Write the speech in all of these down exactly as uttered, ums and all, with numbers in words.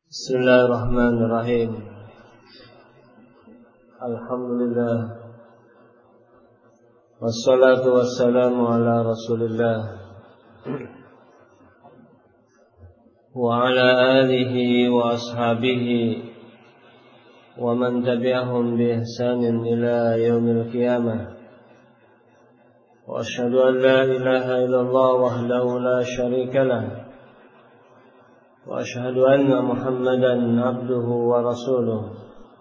Bismillahirrahmanirrahim. Alhamdulillah. Wassalatu wassalamu ala Rasulillah wa ala alihi wa ashabihi wa man tabi'ahum bi ihsanin ila yaumil qiyamah. Wa asyhadu an la ilaha illallah wahdahu la syarika lah. Wa asyhadu anna Muhammadan abduhu wa rasuluh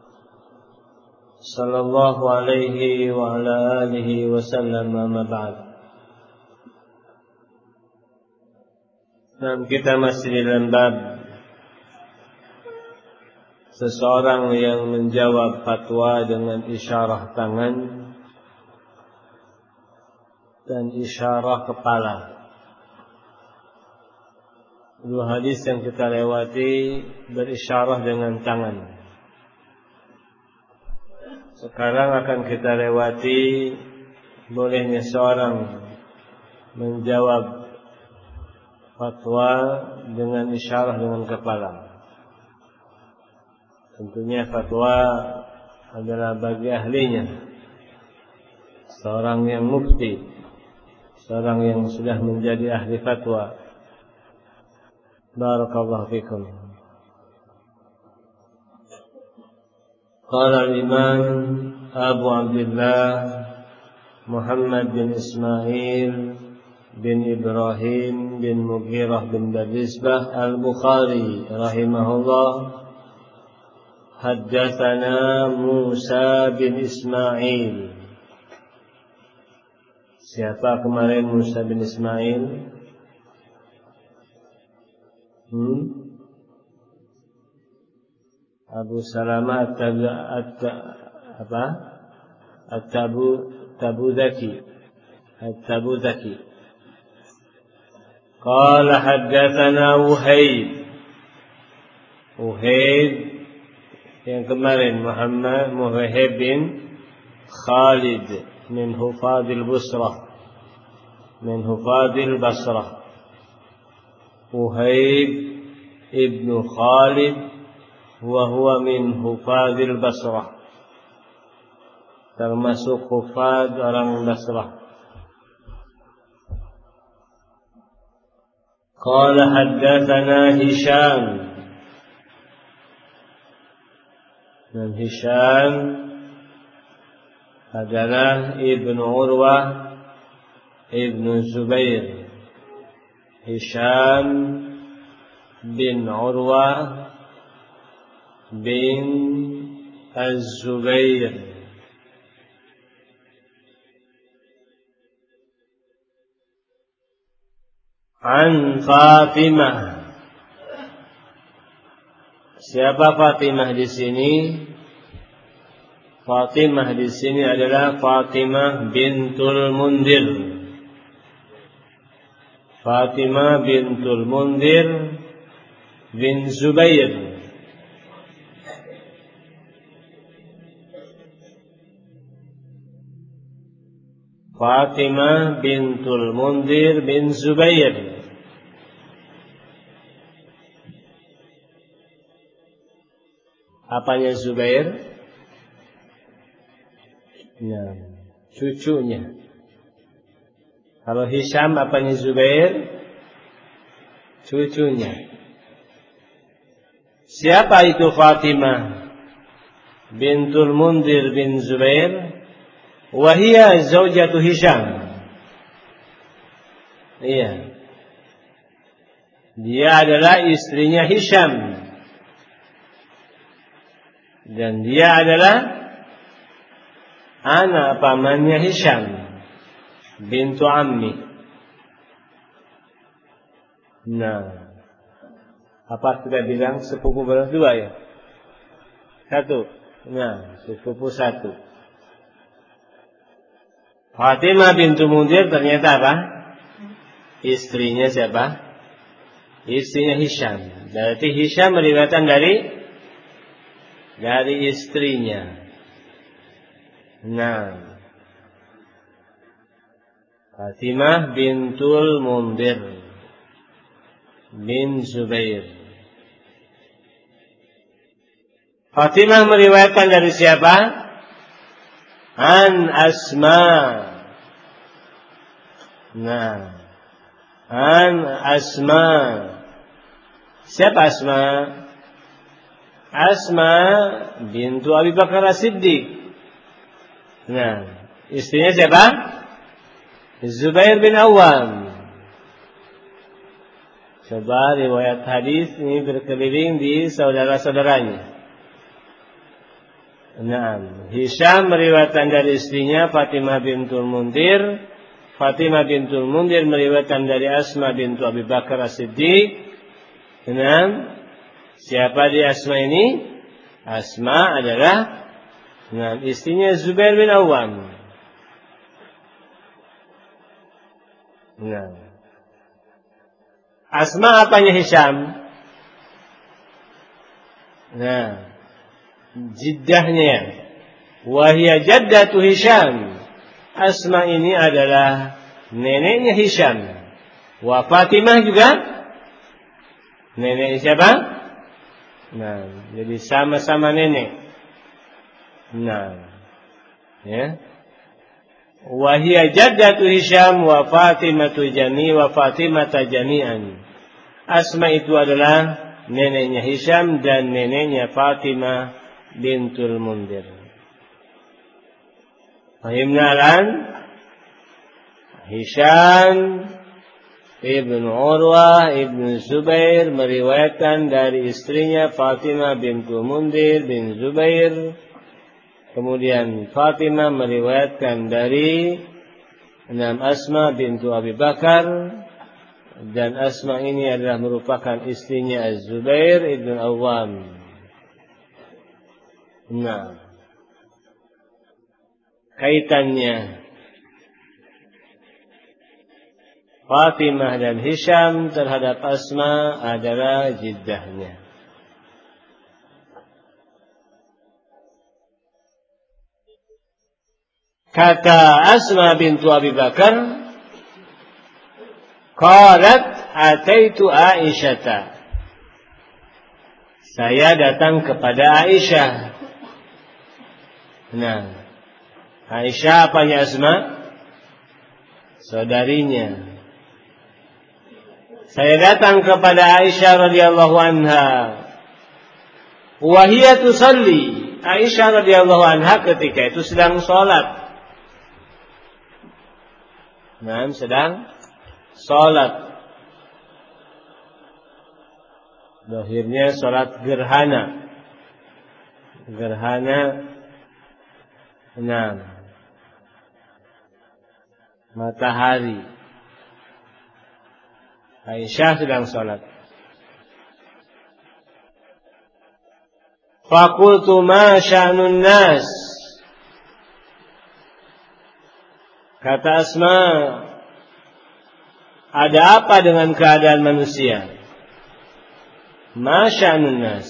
sallallahu alaihi wa ala alihi wa sallam, amma ba'd. Dan kita masih di dalam bab seseorang yang menjawab fatwa dengan isyarah tangan dan isyarah kepala. Dua hadis yang kita lewati berisyarah dengan tangan. Sekarang akan kita lewati bolehnya seorang menjawab fatwa dengan isyarah dengan kepala. Tentunya fatwa adalah bagi ahlinya, seorang yang mufti, seorang yang sudah menjadi ahli fatwa. Barakallahu fikum. Qala al-Imam Abu Abdullah Muhammad bin Ismail bin Ibrahim bin Mughirah bin Badisbah al-Bukhari rahimahullah, haddatsana Musa bin Ismail. Siapa kemarin Musa bin Ismail? Hmm? Abu Salama at-Apa? At-Tabu Tabuzaki. At-Tabuzaki. Qala haddatsana Uhayd. Uhayd yang kemarin Muhammad Muhaib bin Khalid min Hufadil Basrah. Min Hufadil Basrah. Uhayd ibn Khalid wa huwa min hufadil Basrah, termasuk hufad orang Basrah. Qala haddatsana Hisham. Dan Hisham adalah Ibnu Urwah Ibnu Zubair. Hisham bin Urwah bin Az-Zubair an Fatimah. Siapa Fatimah di sini? Fatimah di sini adalah Fatimah bintul Mundir. Fatimah bintul Mundir bin Zubair. Fatimah bintul Mundir bin Zubair. Apanya Zubair? Nah, cucunya. Kalau Hisham apanya Zubair? Cucunya. Siapa itu Fatimah bintul Mundir bin Zubair? Wahia zaujatu Hisham. Iya. Dia adalah istrinya Hisham. Dan dia adalah anak pamannya Hisham, bintu ammi. Nah, apa kita bilang sepupu berdua ya? Satu. Nah, sepupu satu. Fatimah bintu Mundir ternyata apa? Istrinya siapa? Istrinya Hisham. Berarti Hisham meriwayatkan dari dari istrinya. Nah, Fatimah bintul Mundir bin Zubair. Fatimah meriwayatkan dari siapa? An Asma. Nah, An Asma. Siapa Asma? Asma bintu Abi Bakar As-Siddiq. Nah, istrinya siapa? Zubair bin Awam. Coba riwayat hadis ini berkeliling di saudara-saudaranya. Nah, Hisham meriwayatkan dari istrinya Fatimah bintul Mundir. Fatimah bintul Mundir meriwayatkan dari Asma bintu Abi Bakar As-Siddiq. Nah, siapa di Asma ini? Asma adalah nah, istrinya Zubair bin Awam. Nah, Asma apanya Hisham? Nah, jiddahnya. Wahia jaddatu Hisham. Asma ini adalah neneknya Hisham. Wa Fatimah juga nenek siapa? Nah, jadi sama-sama nenek. Nah, ya. Wahia jaddatu Hisham wa Fatimatu jami wa Fatimata jami'an. Asma itu adalah neneknya Hisham dan neneknya Fatimah bintul Mundir. Fahimna lan? Hisham Ibn Urwah Ibn Zubair meriwayatkan dari istrinya Fatimah bintul Mundir bin Zubair. Kemudian Fatimah meriwayatkan dari enam Asma bintu Abi Bakar. Dan Asma ini adalah merupakan istrinya Az-Zubair ibn Awam. Nah, kaitannya Fatimah dan Hisham terhadap Asma adalah jiddahnya. Kata Asma bintu Abi Bakar, qalat ataitu Aisyata. Saya datang kepada Aisyah. Nah, Aisyah apanya Asma? Saudarinya. Saya datang kepada Aisyah radhiyallahu anha. Wa hiya tusalli. Aisyah radhiyallahu anha ketika itu sedang sholat. Nah, sedang sholat. Akhirnya sholat gerhana. Gerhana. Nah, matahari. Aisyah sedang sholat. Faqultu ma sya'nun nas. Kata Asma, ada apa dengan keadaan manusia? Ma sya'nun nas.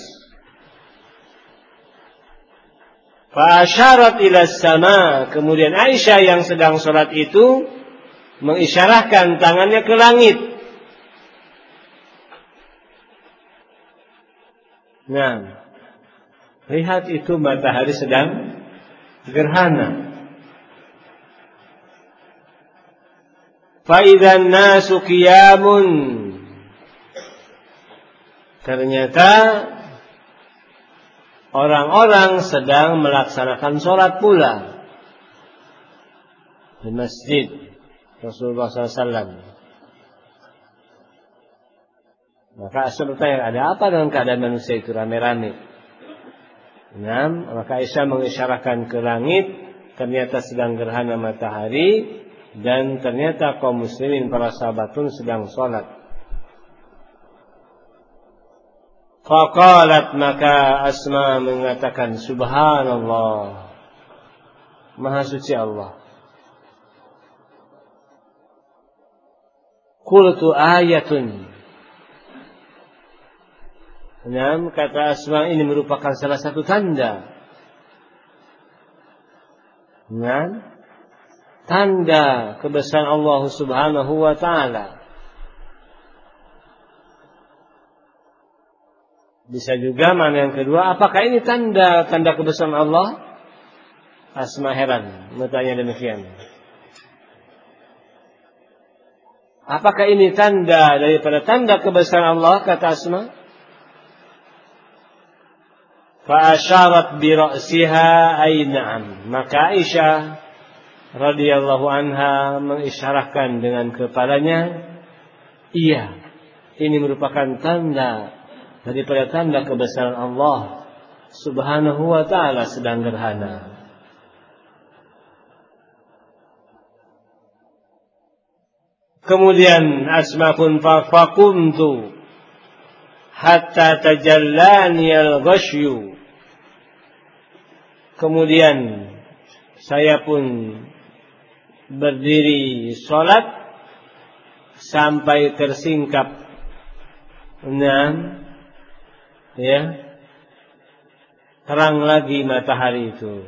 Fa asyarat ila sama. Kemudian Aisyah yang sedang sholat itu mengisyarahkan tangannya ke langit. Nah, lihat itu matahari sedang gerhana. Faidan nasu qiyamun. Ternyata orang-orang sedang melaksanakan sholat pula di masjid Rasulullah sallallahu alaihi wasallam. Maka Aisyah bertanya, ada apa dengan keadaan manusia itu rame-rame? Nah, maka Aisyah mengisyarahkan ke langit, ternyata sedang gerhana matahari, dan ternyata kaum muslimin para sahabat pun sedang sholat. Faqalat, maka Asma mengatakan, Subhanallah, Maha suci Allah. Qultu ayatun. Nah, kata Asma, ini merupakan salah satu tanda. Nah, tanda kebesaran Allah Subhanahu wa ta'ala. Bisa juga mana yang kedua, apakah ini tanda tanda kebesaran Allah? Asma heran bertanya demikian. Apakah ini tanda daripada tanda kebesaran Allah, kata Asma? Fa asyarat bi ra'siha ay na'am. Maka Aisyah radhiyallahu anha mengisyarahkan dengan kepalanya, iya, ini merupakan tanda daripada tanda kebesaran Allah Subhanahu wa ta'ala sedang gerhana. Kemudian Asma pun faqumtu hatta tajallani al-ghashyu. Kemudian saya pun berdiri salat sampai tersingkap enam ya terang lagi matahari itu.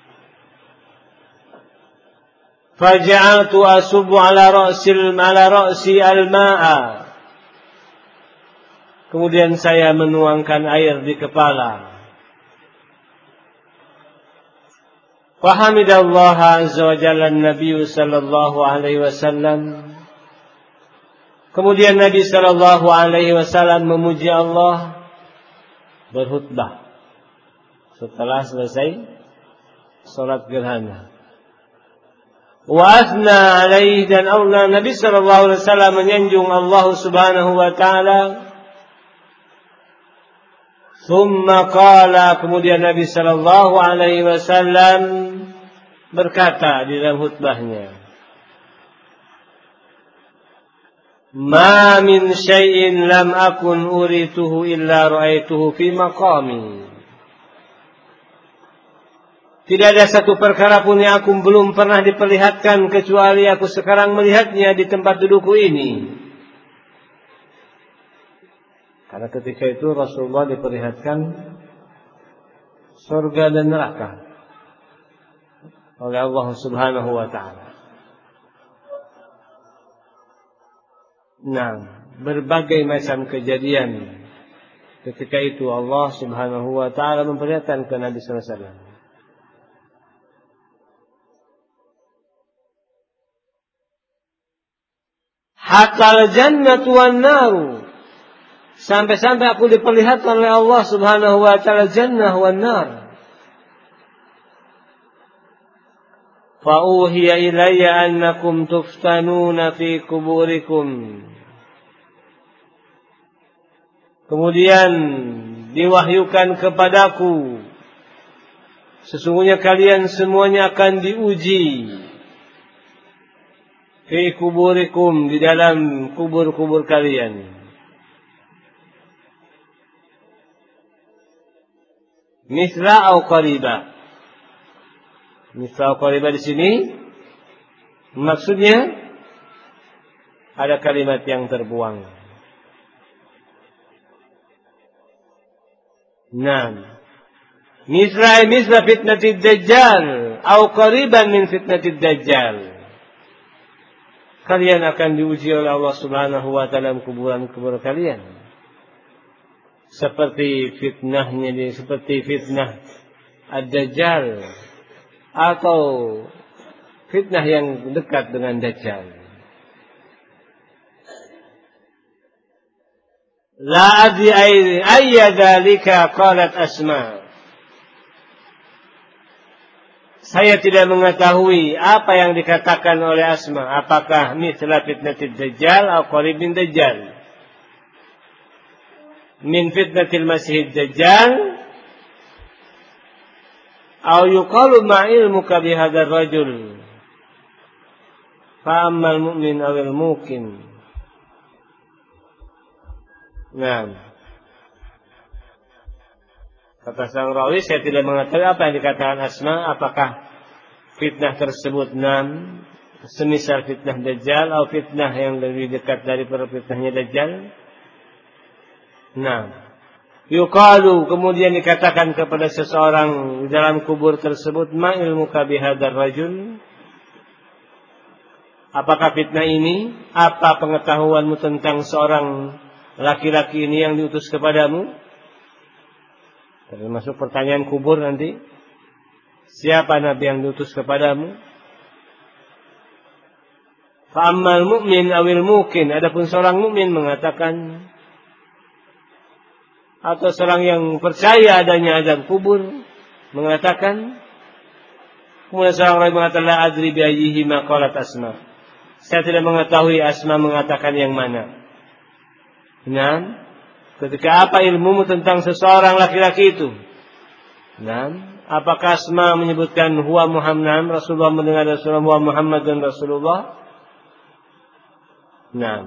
Faja'altu asubu ala ra'sil ala ra'si al-ma'a. Kemudian saya menuangkan air di kepala. Fahamidallaha azza wa jalla an-nabiy sallallahu alaihi wasallam. Kemudian Nabi sallallahu alaihi wasallam memuji Allah, berkhutbah setelah selesai salat gerhana. Wa athna alaihi, dan Allah Nabi sallallahu alaihi wasallam menyanjung Allah Subhanahu wa taala. Thumma qala, kemudian Nabi sallallahu alaihi wasallam berkata di dalam khutbahnya, ma min syai'in lam akun urituhu illa ra'aituhu fi maqami. Tidak ada satu perkara pun yang aku belum pernah diperlihatkan kecuali aku sekarang melihatnya di tempat dudukku ini. Karena ketika itu Rasulullah diperlihatkan surga dan neraka oleh Allah Subhanahu wa ta'ala. Nah, berbagai macam kejadian ketika itu Allah Subhanahu wa ta'ala memperlihatkan ke Nabi sallallahu alaihi wasallam. Hatta al-jannatu wan-naru, sampai-sampai aku diperlihatkan oleh Allah Subhanahu wa ta'ala jannah wan-nar. Fa uhiya ilayya annakum tuftanuna fi kuburikum. Kemudian diwahyukan kepadaku, sesungguhnya kalian semuanya akan diuji fi kuburikum, di dalam kubur-kubur kalian. Misla au qariba. Misla au qariba di sini maksudnya ada kalimat yang terbuang. Nah, misla misla fitnatid dajjal au qariban min fitnatid dajjal. Kalian akan diuji oleh Allah Subhanahu wa ta'ala dalam kuburan-kuburan kalian. Seperti fitnahnya ini, seperti fitnah Ad-Dajjal atau fitnah yang dekat dengan Dajjal. La adri ayya dzalika qalat Asma. Saya tidak mengetahui apa yang dikatakan oleh Asma, apakah mithla fitnatid Dajjal atau qaribin Dajjal. Min fitnatil masihid Dajjal atau yuqalu ma ilmuka bihadzal rajul fa ammal mu'min awil muqim. Nah, kata sang rawi, saya tidak mengetahui apa yang dikatakan Asma, apakah fitnah tersebut nam semisal fitnah Dajjal atau fitnah yang lebih dekat dari fitnahnya Dajjal. Nah, yuqalu, kemudian dikatakan kepada seseorang di dalam kubur tersebut, ma ilmuka bihadzal rajul, apakah fitnah ini, apa pengetahuanmu tentang seorang laki-laki ini yang diutus kepadamu? Termasuk pertanyaan kubur nanti. Siapa nabi yang diutus kepadamu? Fa'ammal mu'min awil mukin. Adapun seorang mukmin mengatakan, atau seorang yang percaya adanya azab kubur mengatakan, kemudian seorang lain mengatakan, la adri bi ayyihi ma qalat Asma. Saya tidak mengetahui Asma mengatakan yang mana. Nah, ketika apa ilmumu tentang seseorang laki-laki itu? Nah, apakah Asma menyebutkan huwa Muhammad, Rasulullah mendengar Rasulullah huwa Muhammad dan Rasulullah? Nah,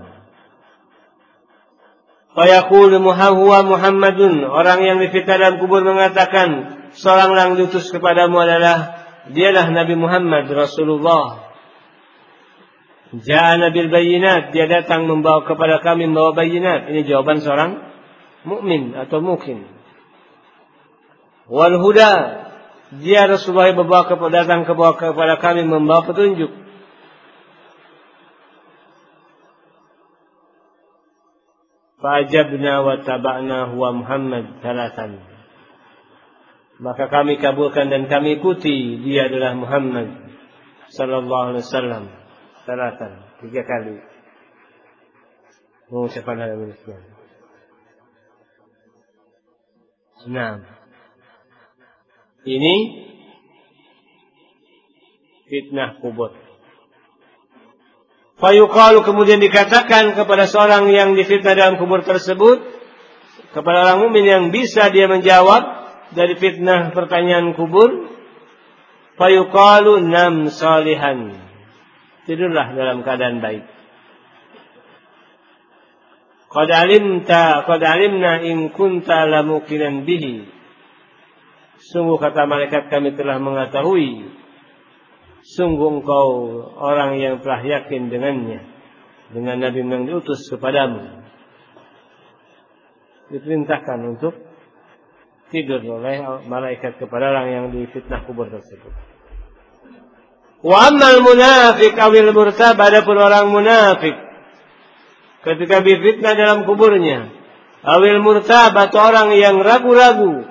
fayaqulu huwa Muhammadun. Orang yang difitnah dalam kubur mengatakan, seorang yang diutus kepadamu adalah dialah Nabi Muhammad Rasulullah. Ja'ana bil bayyinat, dia datang membawa kepada kami membawa bayinat. Ini jawaban seorang mukmin atau mungkin. Wal huda, dia Rasulullah membawa kepada datang kepada kami membawa petunjuk. Fa'ajabna wa taba'na huwa Muhammad salatan. Maka kami kabulkan dan kami ikuti dia adalah Muhammad sallallahu alaihi wasallam. Salatan, tiga kali mengucapkan hal demikian. Nah, ini fitnah kubur. Fayuqalu, kemudian dikatakan kepada seorang yang difitnah dalam kubur tersebut, kepada orang mukmin yang bisa dia menjawab dari fitnah pertanyaan kubur, fayuqalu nam salihan, tidurlah dalam keadaan baik. Qad alimta qad alimna in kunta lamuqinan bihi. Sungguh kata malaikat kami telah mengetahui, sungguh engkau orang yang telah yakin dengannya, dengan Nabi yang diutus kepadamu. Diperintahkan untuk tidur oleh malaikat kepada orang yang difitnah kubur tersebut. Wa ammal munafiq awil murtab, adapun orang munafik ketika difitnah dalam kuburnya, awil murtab atau orang yang ragu-ragu,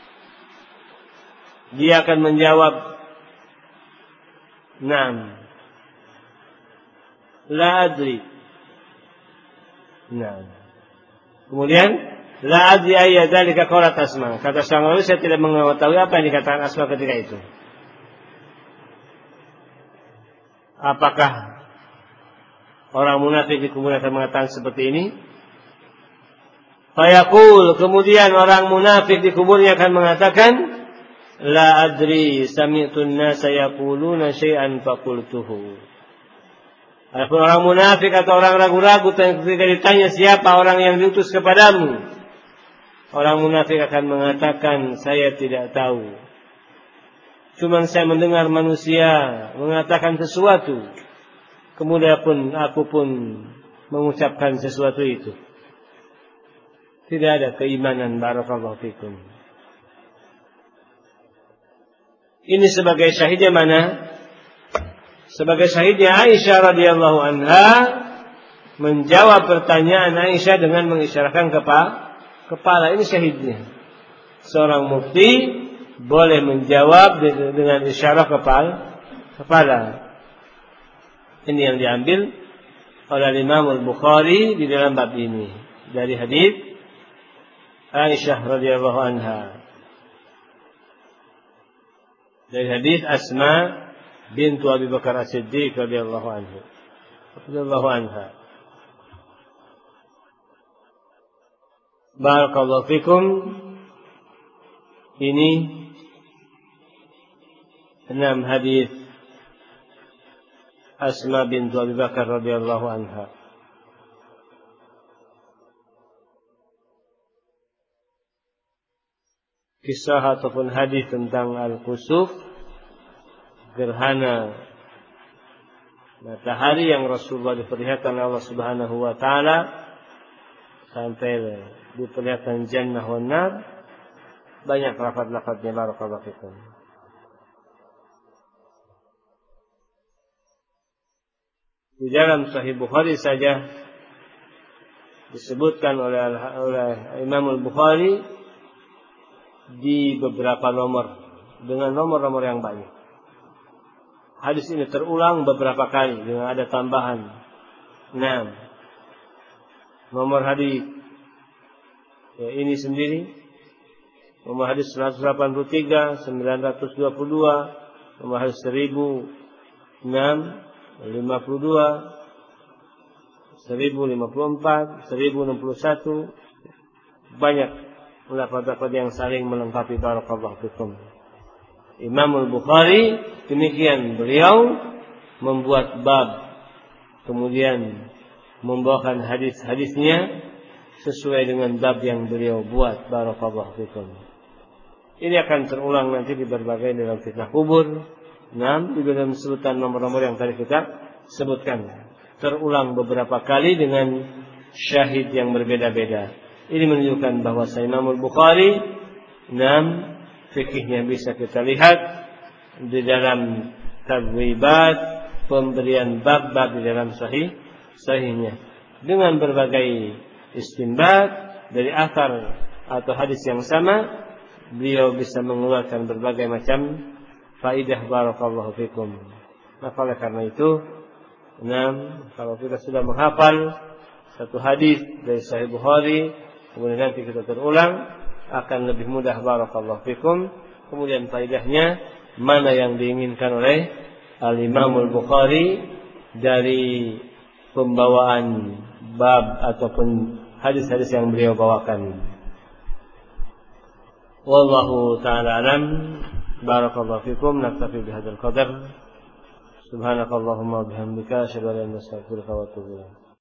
dia akan menjawab, Naam, la adri. Naam. Kemudian la adri ayya dzalika qalat Asma. Kata sang rawi, saya tidak mengetahui apa yang dikatakan Asma ketika itu. Apakah orang munafik di kuburan akan mengatakan seperti ini? Fayaqul, kemudian orang munafik di kuburnya akan mengatakan, la adri sami'tu an-nasa yaquluna syai'an faqultuhu. Adapun orang munafik atau orang ragu-ragu ketika ditanya siapa orang yang diutus kepadamu, orang munafik akan mengatakan, saya tidak tahu. Cuma saya mendengar manusia mengatakan sesuatu, kemudian pun aku pun mengucapkan sesuatu itu. Tidak ada keimanan, barakallahu fikum. Ini sebagai syahidnya mana? Sebagai syahidnya Aisyah radhiyallahu anha menjawab pertanyaan Aisyah dengan mengisyarahkan kepala. Kepala ini syahidnya. Seorang mufti boleh menjawab dengan isyarat kepala. Kepala. Ini yang diambil oleh Imam Al-Bukhari di dalam bab ini dari hadis Aisyah radhiyallahu anha. Dari hadis Asma bintu Abi Bakar As-Siddiq radhiyallahu anhu. Radhiyallahu anha. Barakallahu fikum. Ini enam hadis Asma bintu Abi Bakar radhiyallahu anha. Kisah ataupun hadis tentang al-kusuf, gerhana matahari yang Rasulullah diperlihatkan oleh Allah Subhanahu wa taala sampai diperlihatkan jannah wan nar. Banyak lafaz-lafaznya, barakallahu fikum. Di dalam Sahih Bukhari saja disebutkan oleh, oleh Imam Al-Bukhari di beberapa nomor dengan nomor-nomor yang banyak. Hadis ini terulang beberapa kali dengan ada tambahan enam nomor hadis ya, ini sendiri. Nomor hadis seratus delapan puluh tiga, sembilan ratus dua puluh dua, nomor hadis seribu enam lima puluh dua, seribu lima puluh empat, seribu enam puluh satu. Banyak lafaz-lafaz yang saling melengkapi. Barakallahu fikum. Imam Al-Bukhari demikian, beliau membuat bab, kemudian membawakan hadis-hadisnya sesuai dengan bab yang beliau buat. Barakallahu fikum. Ini akan terulang nanti di berbagai dalam fitnah kubur. Enam di dalam sebutan nomor-nomor yang tadi kita sebutkan. Terulang beberapa kali dengan syahid yang berbeda-beda. Ini menunjukkan bahwa Imam Al-Bukhari enam fikihnya bisa kita lihat di dalam tabwibat, pemberian bab-bab di dalam sahih sahihnya dengan berbagai istinbat dari athar atau hadis yang sama. Beliau bisa mengeluarkan berbagai macam faidah. Barakallahu fikum. Nah, oleh karena itu, enam, kalau kita sudah menghafal satu hadis dari Sahih Bukhari, kemudian nanti kita terulang, akan lebih mudah. Barakallahu fikum. Kemudian faidahnya mana yang diinginkan oleh Al-Imam Al-Bukhari dari pembawaan bab ataupun hadis-hadis yang beliau bawakan. Wallahu ta'ala alam. Barakallahu fikum. Naktafi bihadzal qadar. Subhanakallahumma wa bihamdika asyhadu an la ilaha illa anta astaghfiruka wa atubu ilaik.